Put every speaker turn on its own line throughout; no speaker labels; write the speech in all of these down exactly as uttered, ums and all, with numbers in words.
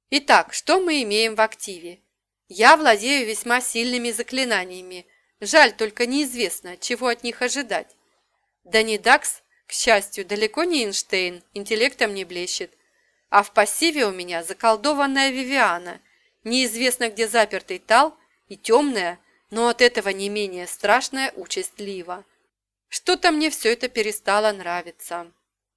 Итак, что мы имеем в активе? Я владею весьма сильными заклинаниями. Жаль, только неизвестно, чего от них ожидать. Данидакс, к счастью, далеко не Эйнштейн, интеллектом не блещет. А в пассиве у меня заколдованная Вивиана, неизвестно где запертый Тал и темная, но от этого не менее страшная участь Лива. Что-то мне все это перестало нравиться.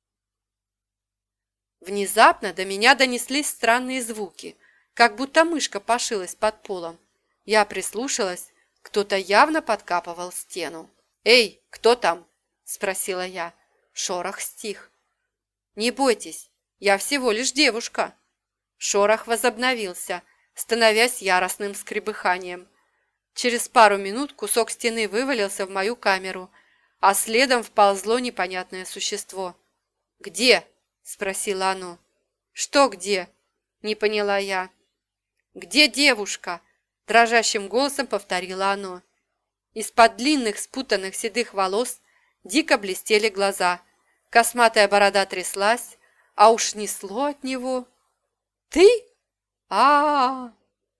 Внезапно до меня донеслись странные звуки, как будто мышка пошилась под полом. Я прислушалась, кто-то явно подкапывал стену. «Эй, кто там?» – спросила я. Шорох стих. «Не бойтесь, я всего лишь девушка». Шорох возобновился, становясь яростным скребыханием. Через пару минут кусок стены вывалился в мою камеру, а следом вползло непонятное существо. «Где?» – спросило оно. «Что где?» – не поняла я. «Где девушка?» – дрожащим голосом повторило оно. Из-под длинных спутанных седых волос дико блестели глаза. Косматая борода тряслась, а уж несло от него. «Ты? А-а-а!»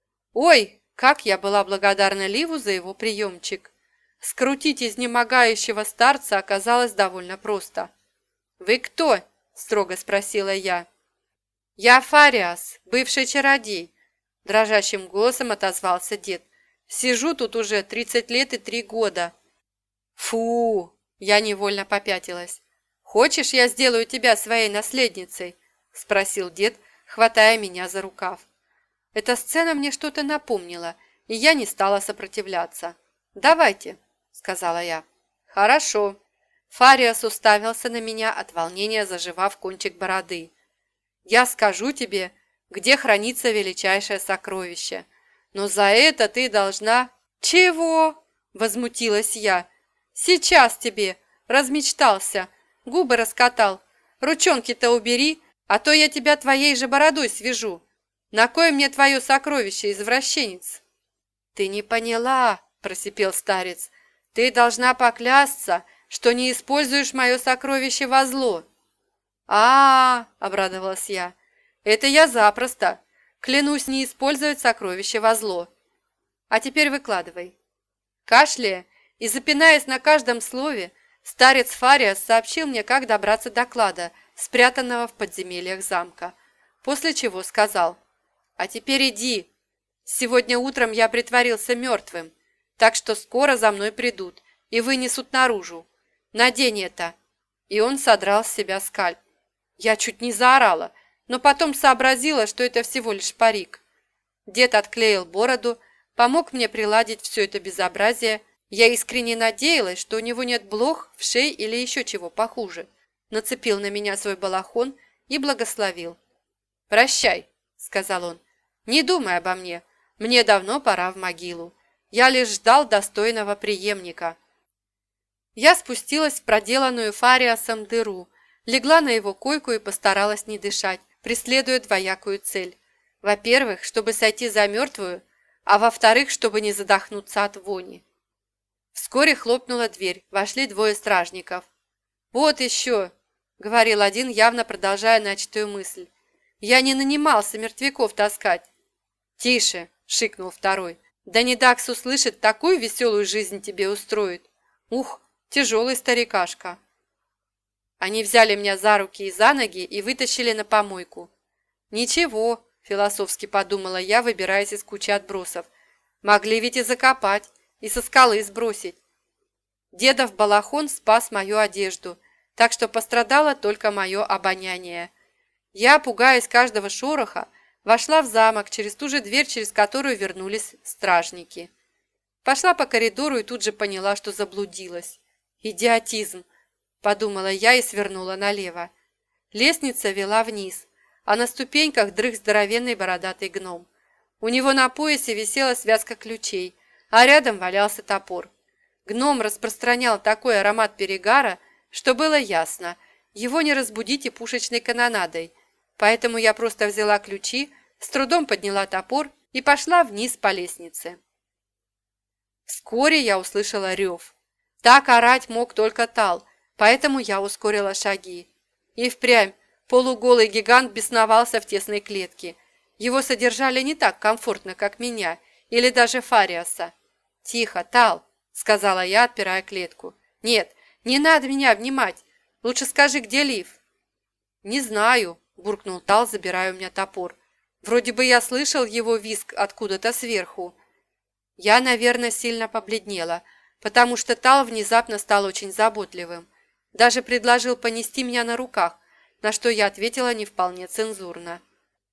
Ой, как я была благодарна Ливу за его приемчик. Скрутить изнемогающего старца оказалось довольно просто. «Вы кто?» – строго спросила я. «Я Фариас, бывший чародей», – дрожащим голосом отозвался дед. «Сижу тут уже тридцать лет и три года». «Фу!» – я невольно попятилась. «Хочешь, я сделаю тебя своей наследницей?» – спросил дед, хватая меня за рукав. Эта сцена мне что-то напомнила, и я не стала сопротивляться. «Давайте», – сказала я. «Хорошо». Фариас уставился на меня от волнения, заживав кончик бороды. «Я скажу тебе, где хранится величайшее сокровище, но за это ты должна...» «Чего?» – возмутилась я. «Сейчас тебе! Размечтался, губы раскатал. Ручонки-то убери, а то я тебя твоей же бородой свяжу. На кое мне твое сокровище, извращенец?» «Ты не поняла», – просипел старец. «Ты должна поклясться, что не используешь мое сокровище во зло». «А-а-а!» – обрадовалась я. «Это я запросто. Клянусь не использовать сокровище во зло. А теперь выкладывай». Кашляя и запинаясь на каждом слове, старец Фариас сообщил мне, как добраться до клада, спрятанного в подземельях замка, после чего сказал: «А теперь иди. Сегодня утром я притворился мертвым, так что скоро за мной придут и вынесут наружу. Надень это». И он содрал с себя скальп. Я чуть не заорала, но потом сообразила, что это всего лишь парик. Дед отклеил бороду, помог мне приладить все это безобразие. Я искренне надеялась, что у него нет блох, вшей или еще чего похуже. Нацепил на меня свой балахон и благословил. «Прощай», — сказал он. «Не думай обо мне. Мне давно пора в могилу. Я лишь ждал достойного преемника». Я спустилась в проделанную Фариасом дыру, легла на его койку и постаралась не дышать, преследуя двоякую цель. Во-первых, чтобы сойти за мертвую, а во-вторых, чтобы не задохнуться от вони. Вскоре хлопнула дверь, вошли двое стражников. «Вот еще», — говорил один, явно продолжая начатую мысль, «я не нанимался мертвяков таскать». «Тише», — шикнул второй, «да не Дакс услышит, такую веселую жизнь тебе устроит. Ух, тяжелый старикашка». Они взяли меня за руки и за ноги и вытащили на помойку. «Ничего», – философски подумала я, выбираясь из кучи отбросов. «Могли ведь и закопать, и со скалы сбросить». Дедов балахон спас мою одежду, так что пострадало только мое обоняние. Я, пугаясь каждого шороха, вошла в замок через ту же дверь, через которую вернулись стражники. Пошла по коридору и тут же поняла, что заблудилась. «Идиотизм!» – подумала я и свернула налево. Лестница вела вниз, а на ступеньках дрых здоровенный бородатый гном. У него на поясе висела связка ключей, а рядом валялся топор. Гном распространял такой аромат перегара, что было ясно, его не разбудить и пушечной канонадой, поэтому я просто взяла ключи, с трудом подняла топор и пошла вниз по лестнице. Вскоре я услышала рев. Так орать мог только Тал, поэтому я ускорила шаги. И впрямь полуголый гигант бесновался в тесной клетке. Его содержали не так комфортно, как меня, или даже Фариаса. «Тихо, Тал», — сказала я, отпирая клетку. «Нет, не надо меня обнимать. Лучше скажи, где Лив?» «Не знаю», — буркнул Тал, забирая у меня топор. «Вроде бы я слышал его визг откуда-то сверху». Я, наверное, сильно побледнела, потому что Тал внезапно стал очень заботливым. Даже предложил понести меня на руках, на что я ответила не вполне цензурно.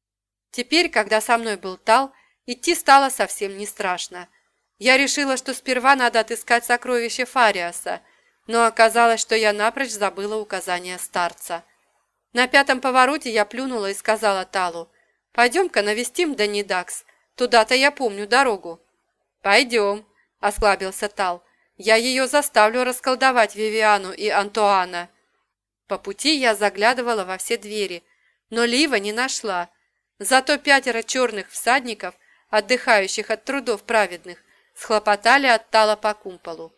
Теперь, когда со мной был Тал, идти стало совсем не страшно. Я решила, что сперва надо отыскать сокровище Фариаса, но оказалось, что я напрочь забыла указания старца. На пятом повороте я плюнула и сказала Талу: «Пойдем-ка навестим Данидакс, туда-то я помню дорогу». «Пойдем», – осклабился Тал. «Я ее заставлю расколдовать Вивиану и Антуана». По пути я заглядывала во все двери, но Лива не нашла. Зато пятеро черных всадников, отдыхающих от трудов праведных, схлопотали от Тала по кумполу.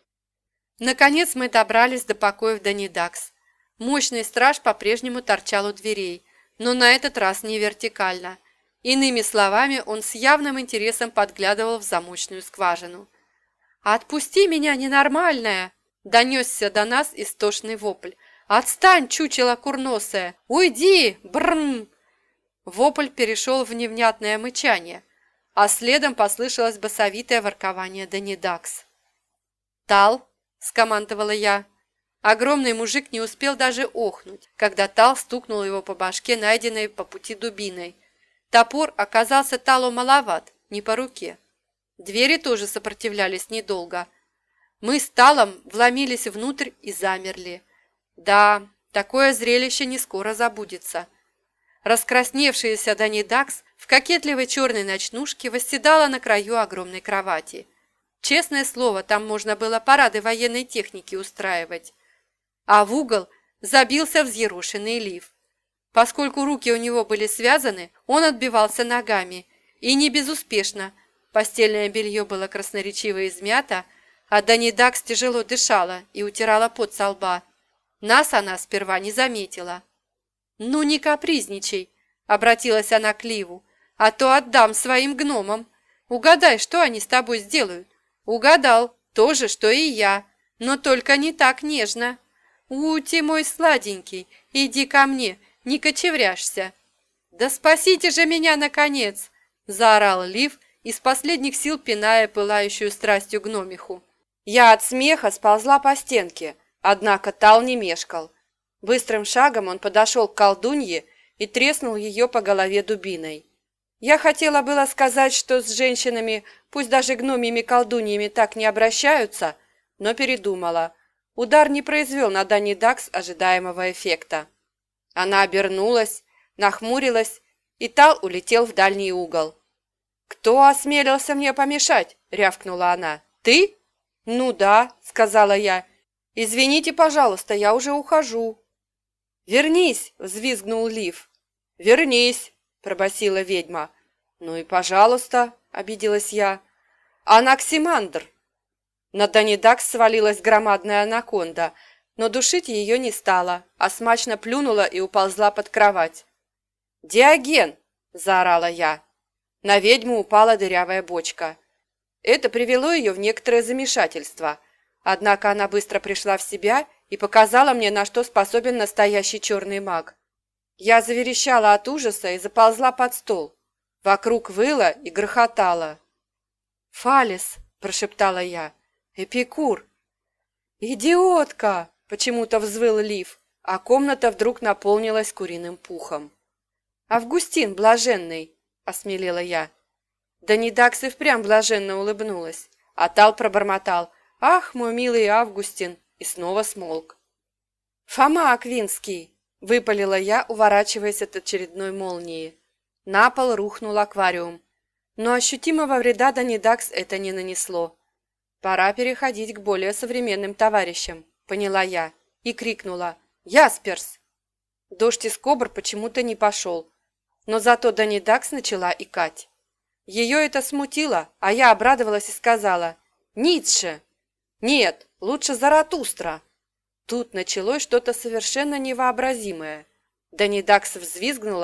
Наконец мы добрались до покоев Данидакс. Мощный страж по-прежнему торчал у дверей, но на этот раз не вертикально. Иными словами, он с явным интересом подглядывал в замочную скважину. «Отпусти меня, ненормальная!» – донесся до нас истошный вопль. «Отстань, чучело курносое! Уйди! Бррм!» Вопль перешел в невнятное мычание, а следом послышалось басовитое воркование Данидакс. «Тал!» – скомандовала я. Огромный мужик не успел даже охнуть, когда Тал стукнул его по башке, найденной по пути дубиной. Топор оказался Талу маловат, не по руке. Двери тоже сопротивлялись недолго. Мы с Талом вломились внутрь и замерли. Да, такое зрелище не скоро забудется. Раскрасневшаяся Данидакс в кокетливой черной ночнушке восседала на краю огромной кровати. Честное слово, там можно было парады военной техники устраивать. А в угол забился взъерошенный Лив. Поскольку руки у него были связаны, он отбивался ногами, и не безуспешно. Постельное белье было красноречиво измято, а Данидакс тяжело дышала и утирала пот со лба. Нас она сперва не заметила. «Ну не капризничай», — обратилась она к Ливу, «а то отдам своим гномам. Угадай, что они с тобой сделают». «Угадал, то же, что и я, но только не так нежно. Ути, мой сладенький, иди ко мне, не кочевряшься». «Да спасите же меня, наконец!» – заорал Лив, из последних сил пиная пылающую страстью гномиху. Я от смеха сползла по стенке, однако Тал не мешкал. Быстрым шагом он подошел к колдунье и треснул ее по голове дубиной. Я хотела было сказать, что с женщинами, пусть даже гномьими колдуньями, так не обращаются, но передумала. Удар не произвел на Данидакс ожидаемого эффекта. Она обернулась, нахмурилась, и Тал улетел в дальний угол. «Кто осмелился мне помешать?» – рявкнула она. «Ты?» «Ну да», – сказала я. «Извините, пожалуйста, я уже ухожу». «Вернись!» – взвизгнул Лив. «Вернись!» – пробасила ведьма. «Ну и пожалуйста!» – обиделась я. «Анаксимандр!» На Данидакс свалилась громадная анаконда, но душить ее не стала, а смачно плюнула и уползла под кровать. «Диоген!» – заорала я. На ведьму упала дырявая бочка. Это привело ее в некоторое замешательство, однако она быстро пришла в себя и показала мне, на что способен настоящий черный маг. Я заверещала от ужаса и заползла под стол. Вокруг выла и грохотала. «Фалес!» – прошептала я. «Эпикур!» «Идиотка!» – почему-то взвыл Лив, а комната вдруг наполнилась куриным пухом. «Августин блаженный!» – осмелела я. Данидакс и впрямь блаженно улыбнулась, а Тал пробормотал: «Ах, мой милый Августин!» и снова смолк. «Фома Аквинский!» – выпалила я, уворачиваясь от очередной молнии. На пол рухнул аквариум, но ощутимого вреда Данидакс это не нанесло. «Пора переходить к более современным товарищам», – поняла я, и крикнула: «Ясперс!». Дождь из кобр почему-то не пошел, но зато Данидакс начала икать. Ее это смутило, а я обрадовалась и сказала: «Ницше!» «Нет, лучше Заратустра!». Тут началось что-то совершенно невообразимое. Данидакс взвизгнула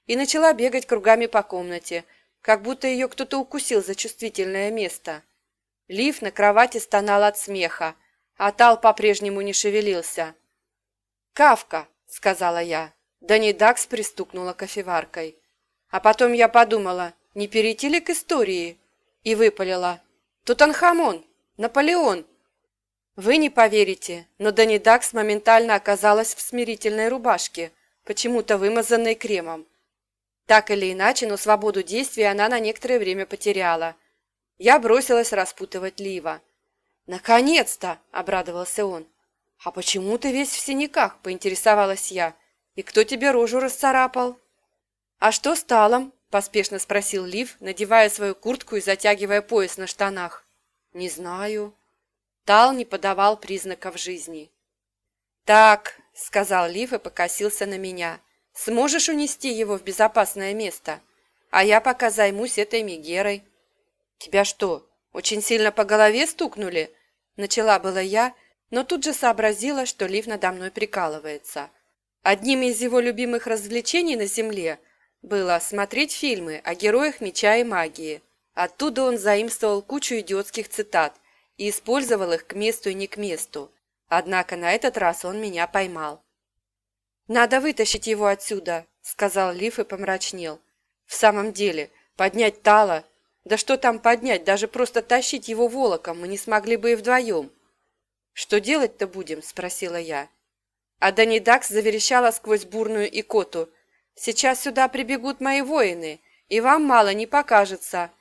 и начала бегать кругами по комнате, как будто ее кто-то укусил за чувствительное место. Лив на кровати стонал от смеха, а Тал по-прежнему не шевелился. «Кавка!» — сказала я. Дани Дакс пристукнула кофеваркой. А потом я подумала, не перейти ли к истории? И выпалила. «Тутанхамон! Наполеон!» Вы не поверите, но Дани Дакс моментально оказалась в смирительной рубашке, почему-то вымазанной кремом. Так или иначе, но свободу действий она на некоторое время потеряла. Я бросилась распутывать Лива. «Наконец-то!» – обрадовался он. «А почему ты весь в синяках?» – поинтересовалась я. «И кто тебе рожу расцарапал?» «А что с Талом?» – поспешно спросил Лив, надевая свою куртку и затягивая пояс на штанах. «Не знаю». Тал не подавал признаков жизни. «Так», – сказал Лив и покосился на меня. «Сможешь унести его в безопасное место? А я пока займусь этой Мегерой». «Тебя что, очень сильно по голове стукнули?» Начала была я, но тут же сообразила, что Лив надо мной прикалывается. Одним из его любимых развлечений на земле было смотреть фильмы о героях меча и магии. Оттуда он заимствовал кучу идиотских цитат и использовал их к месту и не к месту. Однако на этот раз он меня поймал. «Надо вытащить его отсюда», — сказал Лив и помрачнел. «В самом деле, поднять Тала? Да что там поднять, даже просто тащить его волоком мы не смогли бы и вдвоем». «Что делать-то будем?» – спросила я. А Дани Дакс заверещала сквозь бурную икоту. «Сейчас сюда прибегут мои воины, и вам мало не покажется».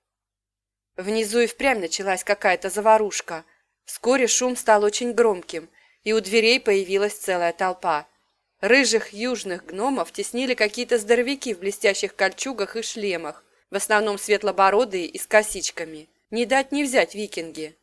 Внизу и впрямь началась какая-то заварушка. Вскоре шум стал очень громким, и у дверей появилась целая толпа. Рыжих южных гномов теснили какие-то здоровяки в блестящих кольчугах и шлемах, в основном светлобородые и с косичками. Не дать не взять викинги.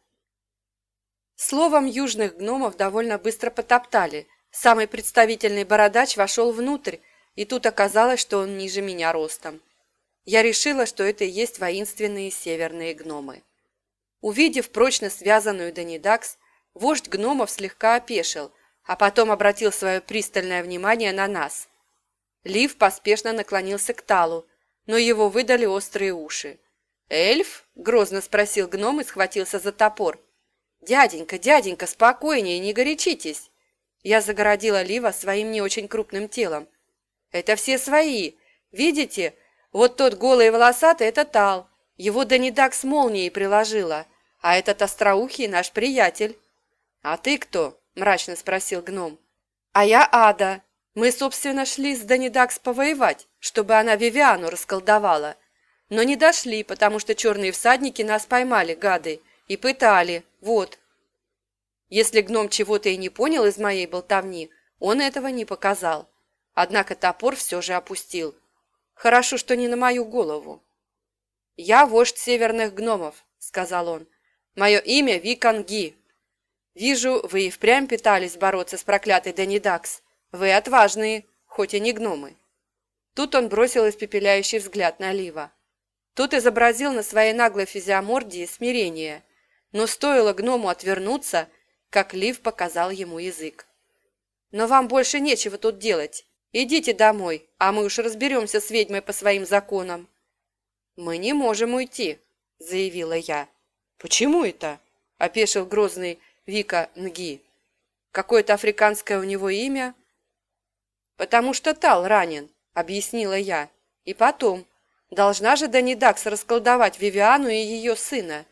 Словом, южных гномов довольно быстро потоптали. Самый представительный бородач вошел внутрь, и тут оказалось, что он ниже меня ростом. Я решила, что это и есть воинственные северные гномы. Увидев прочно связанную Дани Дакс, вождь гномов слегка опешил, а потом обратил свое пристальное внимание на нас. Лив поспешно наклонился к Талу, но его выдали острые уши. «Эльф?» – грозно спросил гном и схватился за топор. «Дяденька, дяденька, спокойнее, не горячитесь!» Я загородила Лива своим не очень крупным телом. «Это все свои. Видите? Вот тот голый и волосатый – это Тал. Его Дани Дакс молнией приложила. А этот остроухий наш приятель». «А ты кто?» – мрачно спросил гном. «А я Ада. Мы, собственно, шли с Дани Дакс повоевать, чтобы она Вивиану расколдовала. Но не дошли, потому что черные всадники нас поймали, гады, и пытали. Вот». Если гном чего-то и не понял из моей болтовни, он этого не показал. Однако топор все же опустил. Хорошо, что не на мою голову. «Я вождь северных гномов», — сказал он. «Мое имя Виканги. Вижу, вы и впрямь пытались бороться с проклятой Дани Дакс. Вы отважные, хоть и не гномы». Тут он бросил испепеляющий взгляд на Лива. Тот изобразил на своей наглой физиомордии смирение, но стоило гному отвернуться, как Лив показал ему язык. «Но вам больше нечего тут делать. Идите домой, а мы уж разберемся с ведьмой по своим законам». «Мы не можем уйти», — заявила я. «Почему это?» — опешил грозный Вика Нги. «Какое-то африканское у него имя?» «Потому что Тал ранен», — объяснила я. «И потом, должна же Дани Дакс расколдовать Вивиану и ее сына».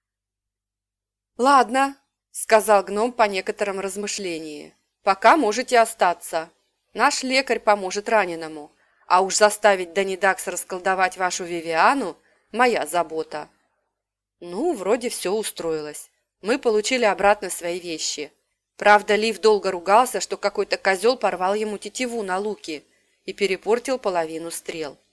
«Ладно», — сказал гном по некотором размышлении. «Пока можете остаться. Наш лекарь поможет раненому, а уж заставить Дани Дакс расколдовать вашу Вивиану – моя забота». Ну, вроде все устроилось. Мы получили обратно свои вещи. Правда, Лив долго ругался, что какой-то козел порвал ему тетиву на луке и перепортил половину стрел.